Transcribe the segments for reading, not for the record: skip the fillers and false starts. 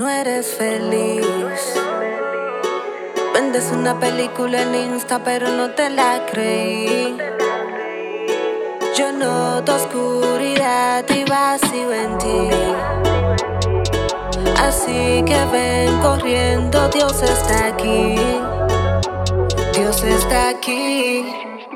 no eres feliz. Vendes una película en Insta, pero no te la creí. Yo noto oscuridad y vacío en ti. Así que ven corriendo, Dios está aquí. Dios está aquí.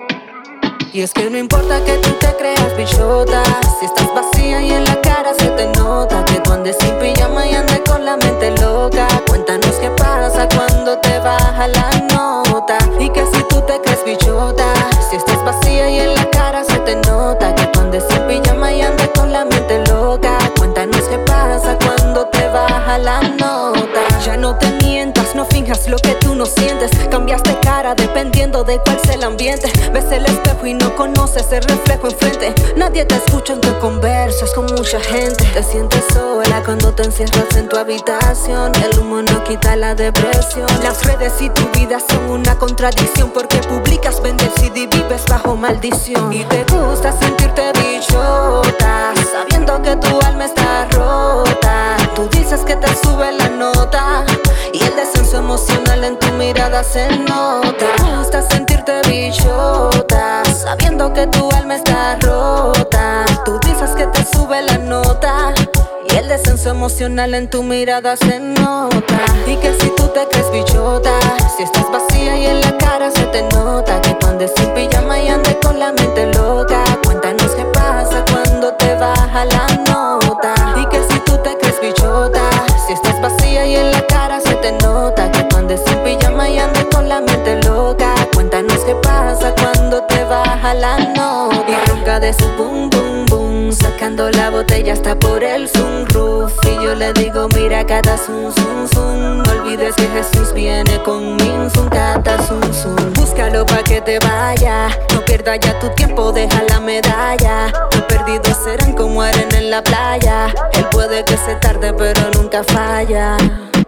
Y es que no importa que tú te creas bichota, si estás vacía y en la cara se te nota que tú andes sin pijama y andes con la mente loca. Cuéntanos qué pasa cuando te baja la nota. Y que si tú te crees bichota, si estás vacía y en la cara se te nota que tú andes sin pijama y andes con la mente loca. Cuéntanos qué pasa cuando te baja la nota. Ya no te mientas, no finjas lo que tú no sientes. Cambiaste cara dependiendo de cuál sea el ambiente. Ves el espejo y no conoces el reflejo enfrente. Nadie te escucha aunque conversas con mucha gente. Te sientes sola cuando te encierras en tu habitación. El humo no quita la depresión. Las redes y tu vida son una contradicción, porque publicas, vendes CD y vives bajo maldición. Y te gusta sentirte bichota, sabiendo que tu alma está rota. Tú dices que te sube la nota y el descenso emocional en tu mirada se nota. Te gusta sentirte bichota, sabiendo que tu alma está rota. Tú dices que te sube la nota y el descenso emocional en tu mirada se nota. Y que si tú te crees bichota, si estás vacía y en la cara se te nota que tú andes sin pijama y andes con la mente loca. Cuéntanos qué pasa cuando te baja la nota. Y que si tú te crees bichota, si estás vacía y en la cara se te nota que tú andes sin pijama y andes con la mente loca. Cuéntanos qué pasa cuando te baja la nota. Y ronca de su boom boom boom, sacando la botella hasta por el sunroof. Y yo le digo mira cada zum zum zum. No olvides que Jesús viene con min zum cata zum zum. Búscalo pa' que te vaya, no pierdas ya tu tiempo, deja la medalla. Los perdidos serán como arena en la playa. Él puede que se tarde pero nunca falla.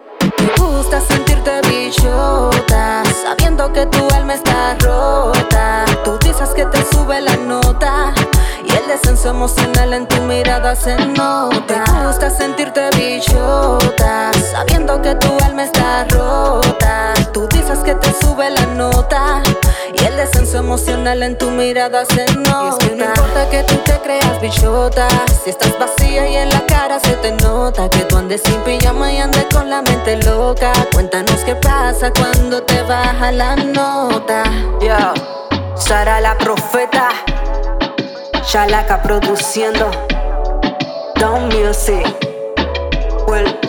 Te gusta sentirte bichota, sabiendo que tu alma está rota. Tú dices que te sube la nota y el descenso emocional en tu mirada se nota. Te gusta sentirte bichota, sabiendo que tu alma está rota. Tú dices que te sube la nota y el descenso emocional en tu mirada se nota. Y es que no importa que tú te creas bichota, si estás vacía y en la cara se te nota que tú andes sin pijama y andes con la mente loca. Cuéntanos qué pasa cuando te baja la nota. Yo, Sara la profeta, Shalaka produciendo, Down Music, well.